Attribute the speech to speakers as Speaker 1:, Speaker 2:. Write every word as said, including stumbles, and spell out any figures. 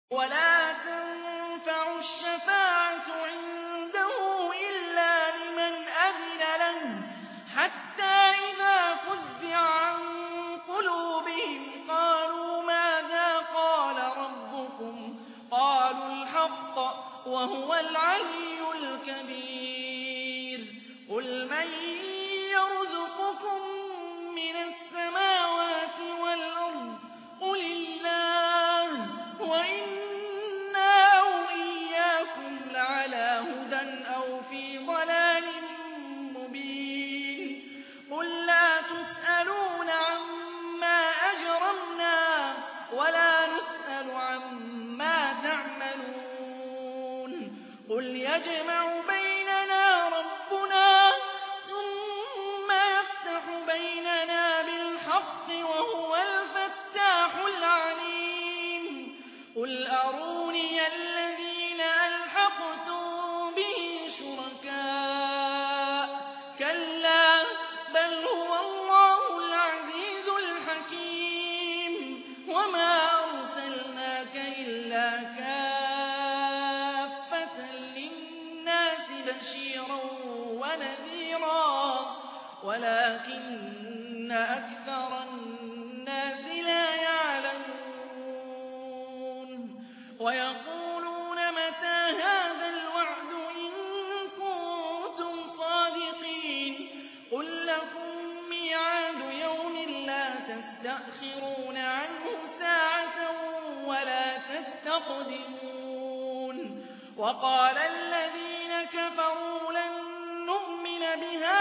Speaker 1: ولا تنفع الشفاعة عنده إلا لمن أذن له حتى إذا فزع عن قلوبهم قالوا ماذا قال ربكم قالوا الحق وهو العلي الكبير قل من يرزقكم من السماوات والأرض قل الله وإنا أو إياكم لعلى هدى أو في ضلال مبين قل لا تسألون عما أجرمنا ولا نسأل عما تعملون قل يجمع بيننا ربنا ثم يفتح بيننا بالحق وهو الفتاح العليم قل أروني الذين ألحقتم به شركاء كلا بل هو الله العزيز الحكيم وما أرسلناك إلا كافة للناس بشيرا ونذيرا ولكن أكثر الناس لا يعلمون ويقولون متى هذا الوعد إن كنتم صادقين قل لكم ميعاد يوم لا تستأخرون عنه ساعة ولا تستقدمون وقال الذين كفروا لن نؤمن بهذا